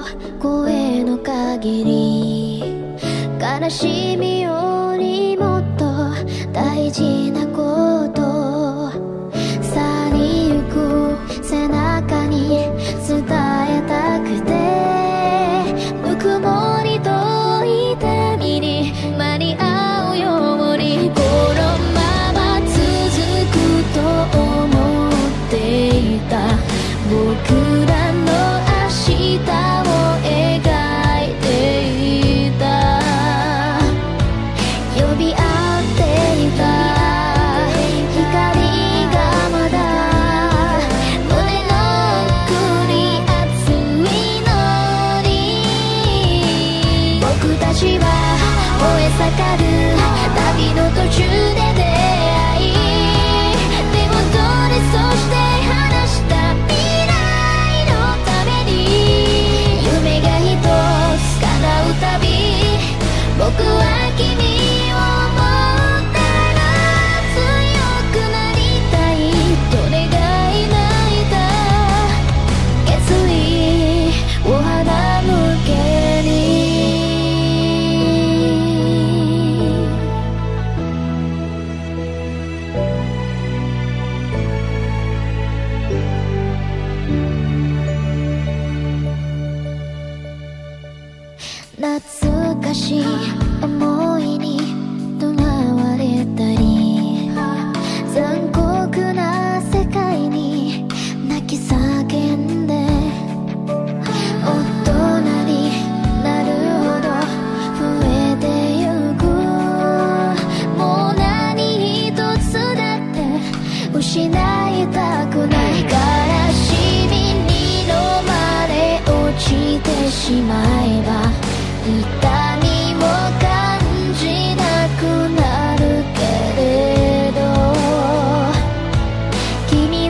声の限り悲しみよりもっと大事なこと去りゆく背中に伝えたくてぬくもりと痛みに間に合うようにこのまま続くと思っていた僕らの明日を描いていた呼び合っていた光がまだ胸の奥に熱いのに僕たちは燃え盛る旅の途中で出会い手を取りそして話した未来のために夢が一つ叶うたび僕は君を思ったら強くなりたいと願い泣いた決意を肌向けに懐かしい思いにとらわれたり残酷な世界に泣き叫んで大人になるほど増えてゆくもう何一つだって失いたくない悲しみに飲まれ落ちてしまえば痛みも感じなくなるけれど君の言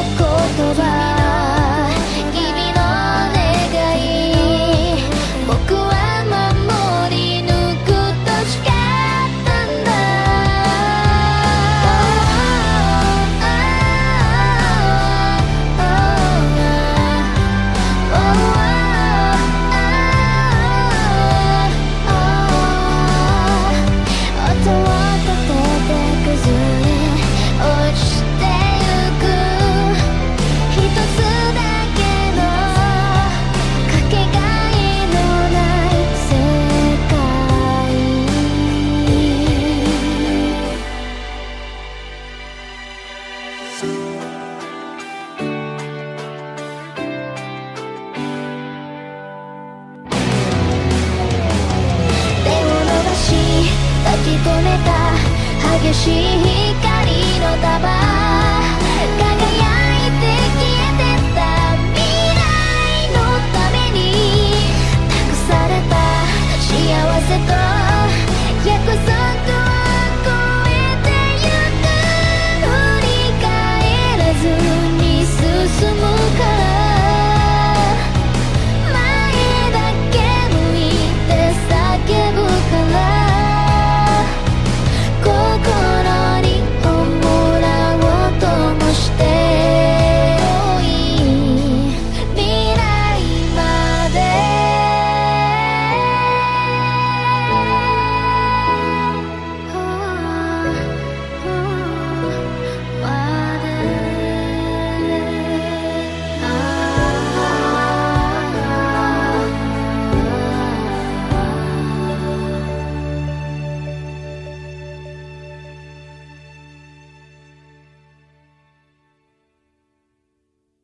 葉君の願い僕は守り抜くと誓ったんだ音を立てて崩れ落ちてゆく一つだけのかけがえのない世界手を伸ばし抱き留めた激しい光の束